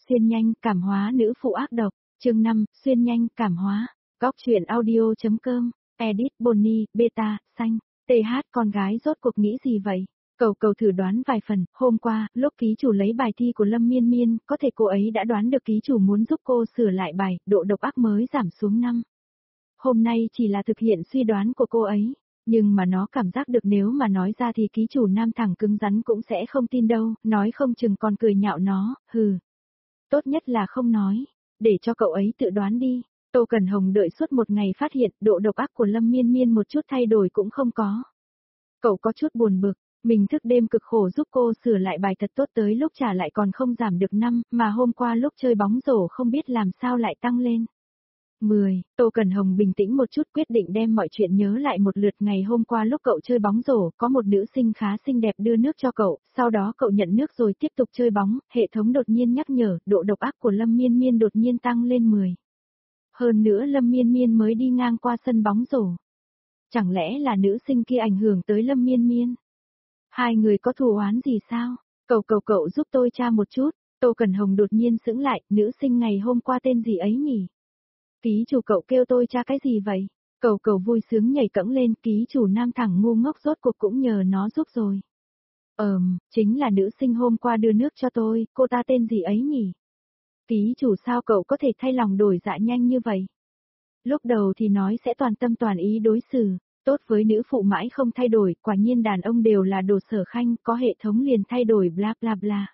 Xuyên nhanh, cảm hóa nữ phụ ác độc, chương 5, xuyên nhanh, cảm hóa, góc chuyện audio.com, edit Bonnie, beta, xanh, TH con gái rốt cuộc nghĩ gì vậy? Cầu thử đoán vài phần, hôm qua, lúc ký chủ lấy bài thi của Lâm Miên Miên, có thể cô ấy đã đoán được ký chủ muốn giúp cô sửa lại bài, độ độc ác mới giảm xuống 5. Hôm nay chỉ là thực hiện suy đoán của cô ấy, nhưng mà nó cảm giác được nếu mà nói ra thì ký chủ nam thẳng cứng rắn cũng sẽ không tin đâu, nói không chừng còn cười nhạo nó, hừ. Tốt nhất là không nói, để cho cậu ấy tự đoán đi. Tô Cẩn Hồng đợi suốt một ngày phát hiện độ độc ác của Lâm Miên Miên một chút thay đổi cũng không có. Cậu có chút buồn bực, mình thức đêm cực khổ giúp cô sửa lại bài thật tốt tới lúc trả lại còn không giảm được 5, mà hôm qua lúc chơi bóng rổ không biết làm sao lại tăng lên 10. Tô Cẩn Hồng bình tĩnh một chút quyết định đem mọi chuyện nhớ lại một lượt. Ngày hôm qua lúc cậu chơi bóng rổ, có một nữ sinh khá xinh đẹp đưa nước cho cậu, sau đó cậu nhận nước rồi tiếp tục chơi bóng, hệ thống đột nhiên nhắc nhở, độ độc ác của Lâm Miên Miên đột nhiên tăng lên 10. Hơn nữa Lâm Miên Miên mới đi ngang qua sân bóng rổ. Chẳng lẽ là nữ sinh kia ảnh hưởng tới Lâm Miên Miên? Hai người có thù oán gì sao? Cậu giúp tôi tra một chút. Tô Cẩn Hồng đột nhiên sững lại, nữ sinh ngày hôm qua tên gì ấy nhỉ? Ký chủ cậu kêu tôi tra cái gì vậy? Cầu vui sướng nhảy cẫng lên, ký chủ nam thẳng ngu ngốc rốt cuộc cũng nhờ nó giúp rồi. Chính là nữ sinh hôm qua đưa nước cho tôi, cô ta tên gì ấy nhỉ? Ký chủ sao cậu có thể thay lòng đổi dạ nhanh như vậy? Lúc đầu thì nói sẽ toàn tâm toàn ý đối xử, tốt với nữ phụ mãi không thay đổi, quả nhiên đàn ông đều là đồ sở khanh, có hệ thống liền thay đổi bla bla bla.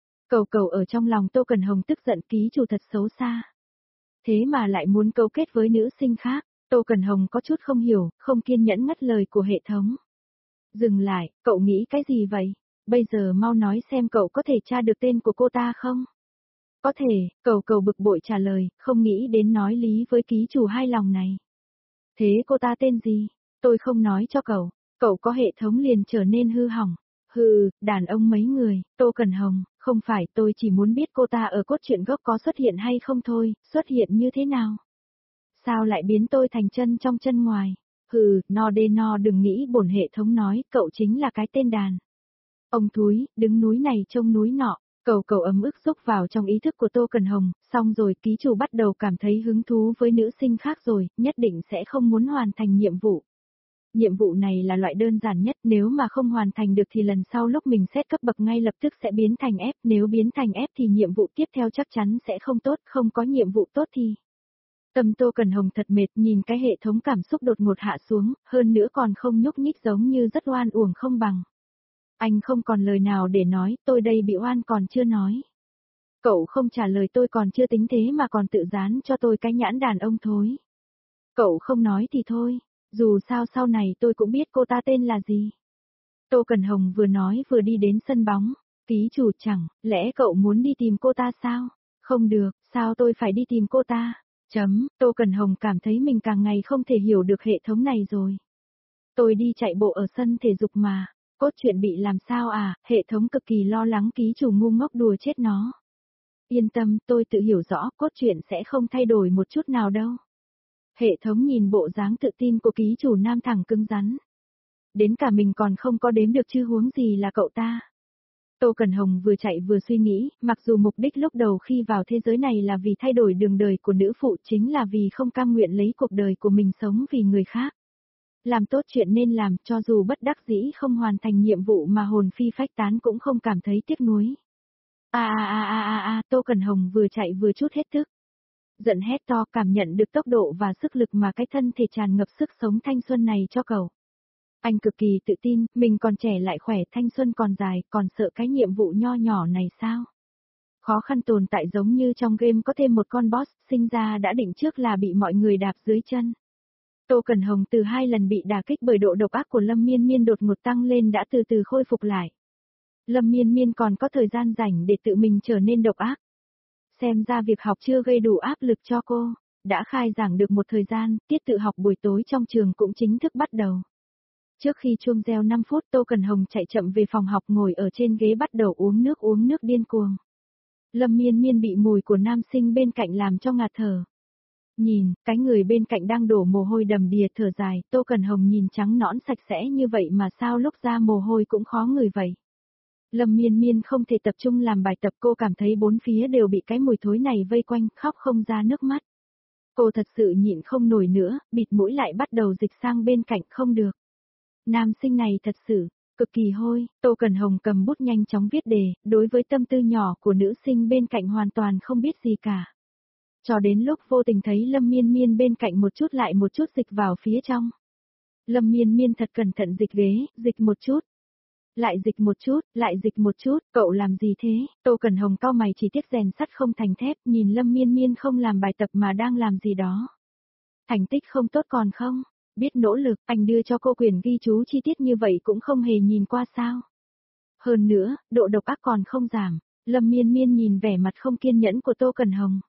Cầu ở trong lòng Tô Cẩn Hồng tức giận, ký chủ thật xấu xa. Thế mà lại muốn cấu kết với nữ sinh khác, Tô Cẩn Hồng có chút không hiểu, không kiên nhẫn ngắt lời của hệ thống. Dừng lại, cậu nghĩ cái gì vậy? Bây giờ mau nói xem cậu có thể tra được tên của cô ta không? Có thể, cầu bực bội trả lời, không nghĩ đến nói lý với ký chủ hai lòng này. Thế cô ta tên gì? Tôi không nói cho cậu có hệ thống liền trở nên hư hỏng. Hừ, đàn ông mấy người, Tô Cẩn Hồng, không phải tôi chỉ muốn biết cô ta ở cốt truyện gốc có xuất hiện hay không thôi, xuất hiện như thế nào? Sao lại biến tôi thành chân trong chân ngoài? Hừ, no đừng nghĩ bổn hệ thống nói, cậu chính là cái tên đàn. Ông thúi, đứng núi này trông núi nọ. Cầu ấm ức xúc vào trong ý thức của Tô Cẩn Hồng, xong rồi ký chủ bắt đầu cảm thấy hứng thú với nữ sinh khác rồi, nhất định sẽ không muốn hoàn thành nhiệm vụ. Nhiệm vụ này là loại đơn giản nhất, nếu mà không hoàn thành được thì lần sau lúc mình xét cấp bậc ngay lập tức sẽ biến thành F, nếu biến thành F thì nhiệm vụ tiếp theo chắc chắn sẽ không tốt, không có nhiệm vụ tốt thì... Tâm Tô Cẩn Hồng thật mệt, nhìn cái hệ thống cảm xúc đột ngột hạ xuống, hơn nữa còn không nhúc nhích giống như rất oan uổng không bằng. Anh không còn lời nào để nói, tôi đây bị oan còn chưa nói. Cậu không trả lời tôi còn chưa tính thế mà còn tự dán cho tôi cái nhãn đàn ông thối. Cậu không nói thì thôi, dù sao sau này tôi cũng biết cô ta tên là gì. Tô Cẩn Hồng vừa nói vừa đi đến sân bóng, ký chủ chẳng, lẽ cậu muốn đi tìm cô ta sao? Không được, sao tôi phải đi tìm cô ta? Tô Cẩn Hồng cảm thấy mình càng ngày không thể hiểu được hệ thống này rồi. Tôi đi chạy bộ ở sân thể dục mà. Cốt truyện bị làm sao à, hệ thống cực kỳ lo lắng ký chủ ngu ngốc đùa chết nó. Yên tâm, tôi tự hiểu rõ, cốt truyện sẽ không thay đổi một chút nào đâu. Hệ thống nhìn bộ dáng tự tin của ký chủ nam thẳng cứng rắn. Đến cả mình còn không có đếm được chứ huống gì là cậu ta. Tô Cẩn Hồng vừa chạy vừa suy nghĩ, mặc dù mục đích lúc đầu khi vào thế giới này là vì thay đổi đường đời của nữ phụ, chính là vì không cam nguyện lấy cuộc đời của mình sống vì người khác. Làm tốt chuyện nên làm, cho dù bất đắc dĩ không hoàn thành nhiệm vụ mà hồn phi phách tán cũng không cảm thấy tiếc nuối. Tô Cẩn Hồng vừa chạy vừa chút hết tức. Giận hét to, cảm nhận được tốc độ và sức lực mà cái thân thể tràn ngập sức sống thanh xuân này cho cậu. Anh cực kỳ tự tin, mình còn trẻ lại khỏe, thanh xuân còn dài, còn sợ cái nhiệm vụ nho nhỏ này sao? Khó khăn tồn tại giống như trong game có thêm một con boss, sinh ra đã định trước là bị mọi người đạp dưới chân. Tô Cẩn Hồng từ 2 lần bị đả kích bởi độ độc ác của Lâm Miên Miên đột ngột tăng lên đã từ từ khôi phục lại. Lâm Miên Miên còn có thời gian rảnh để tự mình trở nên độc ác. Xem ra việc học chưa gây đủ áp lực cho cô. Đã khai giảng được một thời gian, tiết tự học buổi tối trong trường cũng chính thức bắt đầu. Trước khi chuông reo 5 phút Tô Cẩn Hồng chạy chậm về phòng học ngồi ở trên ghế bắt đầu uống nước điên cuồng. Lâm Miên Miên bị mùi của nam sinh bên cạnh làm cho ngạt thở. Nhìn, cái người bên cạnh đang đổ mồ hôi đầm đìa thở dài, Tô Cẩn Hồng nhìn trắng nõn sạch sẽ như vậy mà sao lúc ra mồ hôi cũng khó ngửi vậy. Lâm Miên Miên không thể tập trung làm bài tập, cô cảm thấy bốn phía đều bị cái mùi thối này vây quanh, khóc không ra nước mắt. Cô thật sự nhịn không nổi nữa, bịt mũi lại bắt đầu dịch sang bên cạnh, không được. Nam sinh này thật sự, cực kỳ hôi. Tô Cẩn Hồng cầm bút nhanh chóng viết đề, đối với tâm tư nhỏ của nữ sinh bên cạnh hoàn toàn không biết gì cả. Cho đến lúc vô tình thấy Lâm Miên Miên bên cạnh một chút lại một chút dịch vào phía trong. Lâm Miên Miên thật cẩn thận dịch ghế, dịch một chút. Lại dịch một chút, lại dịch một chút, cậu làm gì thế? Tô Cẩn Hồng cau mày, chỉ tiếc rèn sắt không thành thép, nhìn Lâm Miên Miên không làm bài tập mà đang làm gì đó. Thành tích không tốt còn không? Biết nỗ lực, anh đưa cho cô quyền ghi chú chi tiết như vậy cũng không hề nhìn qua sao? Hơn nữa, độ độc ác còn không giảm. Lâm Miên Miên nhìn vẻ mặt không kiên nhẫn của Tô Cẩn Hồng.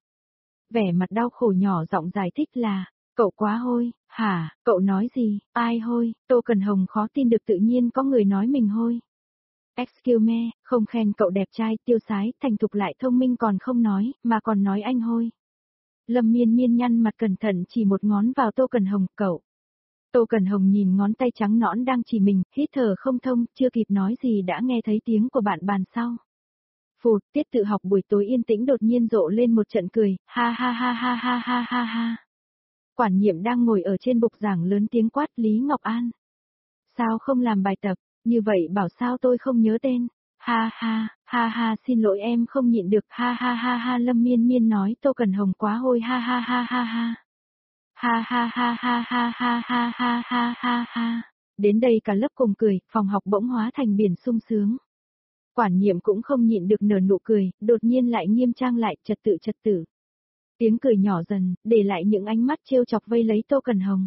Vẻ mặt đau khổ nhỏ giọng giải thích là, cậu quá hôi, hả, cậu nói gì, ai hôi? Tô Cẩn Hồng khó tin được tự nhiên có người nói mình hôi. Excuse me, không khen cậu đẹp trai, tiêu sái, thành thục lại thông minh còn không nói, mà còn nói anh hôi. Lâm Miên Miên nhăn mặt cẩn thận chỉ một ngón vào Tô Cẩn Hồng, cậu. Tô Cẩn Hồng nhìn ngón tay trắng nõn đang chỉ mình, hít thở không thông, chưa kịp nói gì đã nghe thấy tiếng của bạn bàn sau. Phụt, tiết tự học buổi tối yên tĩnh đột nhiên rộ lên một trận cười, ha ha ha ha ha ha ha ha. Quản nhiệm đang ngồi ở trên bục giảng lớn tiếng quát Lý Ngọc An. Sao không làm bài tập, như vậy bảo sao tôi không nhớ tên. Ha ha, xin lỗi em không nhịn được, ha ha, Lâm Miên Miên nói Tô Cẩn Hồng quá hôi, ha ha ha ha ha. Ha ha ha ha ha ha ha ha ha ha ha. Đến đây cả lớp cùng cười, phòng học bỗng hóa thành biển sung sướng. Quản nhiệm cũng không nhịn được nở nụ cười, đột nhiên lại nghiêm trang lại, trật tự. Tiếng cười nhỏ dần, để lại những ánh mắt trêu chọc vây lấy Tô Cẩn Hồng.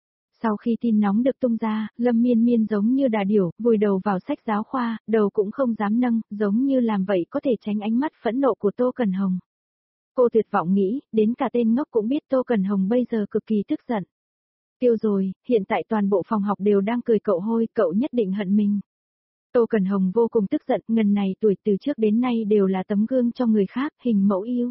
Sau khi tin nóng được tung ra, Lâm Miên Miên giống như đà điểu, vùi đầu vào sách giáo khoa, đầu cũng không dám nâng, giống như làm vậy có thể tránh ánh mắt phẫn nộ của Tô Cẩn Hồng. Cô tuyệt vọng nghĩ, đến cả tên ngốc cũng biết Tô Cẩn Hồng bây giờ cực kỳ tức giận. Tiêu rồi, hiện tại toàn bộ phòng học đều đang cười cậu hôi, cậu nhất định hận mình. Tô Cẩn Hồng vô cùng tức giận, ngần này tuổi từ trước đến nay đều là tấm gương cho người khác, hình mẫu yêu.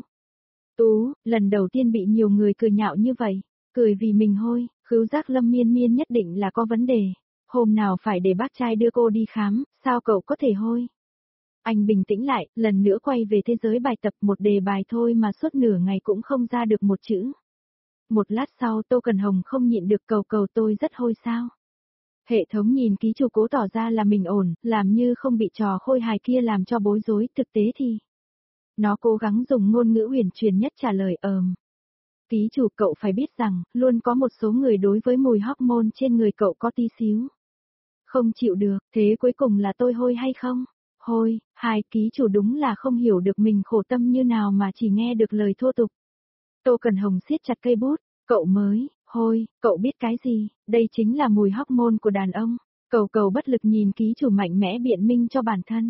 Tú, lần đầu tiên bị nhiều người cười nhạo như vậy, cười vì mình hôi, khứu giác Lâm Miên Miên nhất định là có vấn đề. Hôm nào phải để bác trai đưa cô đi khám, sao cậu có thể hôi? Anh bình tĩnh lại, lần nữa quay về thế giới bài tập, một đề bài thôi mà suốt nửa ngày cũng không ra được một chữ. Một lát sau Tô Cẩn Hồng không nhịn được cầu tôi rất hôi sao. Hệ thống nhìn ký chủ cố tỏ ra là mình ổn, làm như không bị trò khôi hài kia làm cho bối rối, thực tế thì. Nó cố gắng dùng ngôn ngữ huyền truyền nhất trả lời Ký chủ cậu phải biết rằng, luôn có một số người đối với mùi hormone trên người cậu có tí xíu. Không chịu được, thế cuối cùng là tôi hôi hay không? Hôi, hai ký chủ đúng là không hiểu được mình khổ tâm như nào mà chỉ nghe được lời thô tục. Tô Cẩn Hồng siết chặt cây bút, cậu mới, hôi, cậu biết cái gì, đây chính là mùi hormone của đàn ông. Cầu bất lực nhìn ký chủ mạnh mẽ biện minh cho bản thân.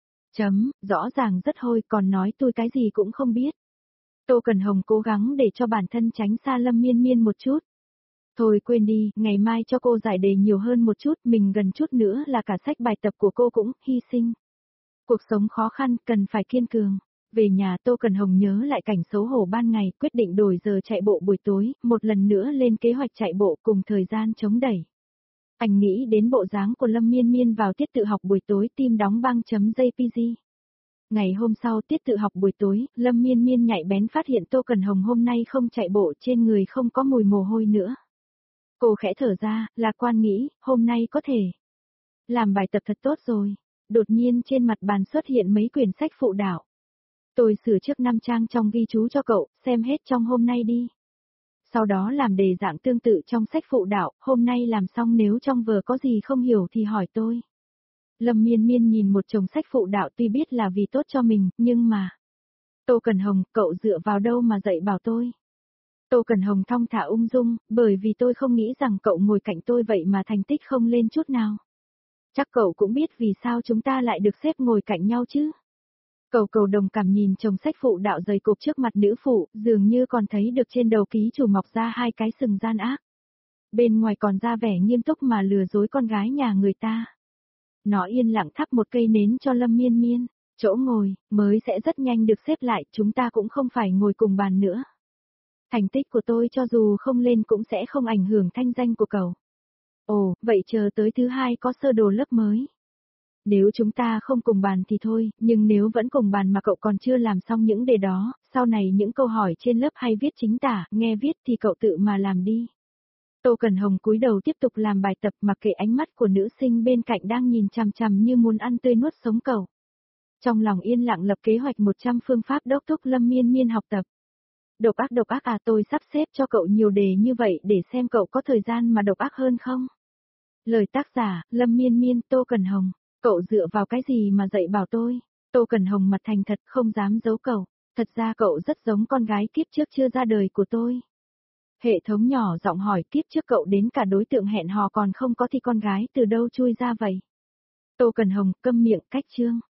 Rõ ràng rất hôi còn nói tôi cái gì cũng không biết. Tô Cẩn Hồng cố gắng để cho bản thân tránh xa Lâm Miên Miên một chút. Thôi quên đi, ngày mai cho cô giải đề nhiều hơn một chút, mình gần chút nữa là cả sách bài tập của cô cũng hy sinh. Cuộc sống khó khăn, cần phải kiên cường. Về nhà Tô Cẩn Hồng nhớ lại cảnh xấu hổ ban ngày, quyết định đổi giờ chạy bộ buổi tối, một lần nữa lên kế hoạch chạy bộ cùng thời gian chống đẩy. Anh nghĩ đến bộ dáng của Lâm Miên Miên vào tiết tự học buổi tối, tim đóng băng.jpg. Ngày hôm sau tiết tự học buổi tối, Lâm Miên Miên nhạy bén phát hiện Tô Cẩn Hồng hôm nay không chạy bộ, trên người không có mùi mồ hôi nữa. Cô khẽ thở ra, lạc quan nghĩ, hôm nay có thể làm bài tập thật tốt rồi. Đột nhiên trên mặt bàn xuất hiện mấy quyển sách phụ đạo. Tôi sửa trước 5 trang trong ghi chú cho cậu, xem hết trong hôm nay đi. Sau đó làm đề dạng tương tự trong sách phụ đạo, hôm nay làm xong nếu trong vở có gì không hiểu thì hỏi tôi. Lâm Miên Miên nhìn một chồng sách phụ đạo tuy biết là vì tốt cho mình, nhưng mà. Tô Cẩn Hồng, cậu dựa vào đâu mà dạy bảo tôi? Tô Cẩn Hồng thong thả ung dung, bởi vì tôi không nghĩ rằng cậu ngồi cạnh tôi vậy mà thành tích không lên chút nào. Chắc cậu cũng biết vì sao chúng ta lại được xếp ngồi cạnh nhau chứ? Cầu đồng cảm nhìn chồng sách phụ đạo dày cộp trước mặt nữ phụ, dường như còn thấy được trên đầu ký chủ mọc ra hai cái sừng gian ác. Bên ngoài còn ra vẻ nghiêm túc mà lừa dối con gái nhà người ta. Nó yên lặng thắp một cây nến cho Lâm Miên Miên, chỗ ngồi, mới sẽ rất nhanh được xếp lại, chúng ta cũng không phải ngồi cùng bàn nữa. Thành tích của tôi cho dù không lên cũng sẽ không ảnh hưởng thanh danh của cậu. Ồ, vậy chờ tới thứ hai có sơ đồ lớp mới. Nếu chúng ta không cùng bàn thì thôi, nhưng nếu vẫn cùng bàn mà cậu còn chưa làm xong những đề đó, sau này những câu hỏi trên lớp hay viết chính tả, nghe viết thì cậu tự mà làm đi. Tô Cẩn Hồng cúi đầu tiếp tục làm bài tập mặc kệ ánh mắt của nữ sinh bên cạnh đang nhìn chằm chằm như muốn ăn tươi nuốt sống cậu. Trong lòng yên lặng lập kế hoạch 100 phương pháp đốc thúc Lâm Miên Miên học tập. Độc ác à, tôi sắp xếp cho cậu nhiều đề như vậy để xem cậu có thời gian mà độc ác hơn không. Lời tác giả, Lâm Miên Miên, Tô Cẩn Hồng. Cậu dựa vào cái gì mà dạy bảo tôi? Tô Cẩn Hồng mặt thành thật không dám giấu cậu. Thật ra cậu rất giống con gái kiếp trước chưa ra đời của tôi. Hệ thống nhỏ giọng hỏi kiếp trước cậu đến cả đối tượng hẹn hò còn không có thì con gái từ đâu chui ra vậy? Tô Cẩn Hồng câm miệng cách chương.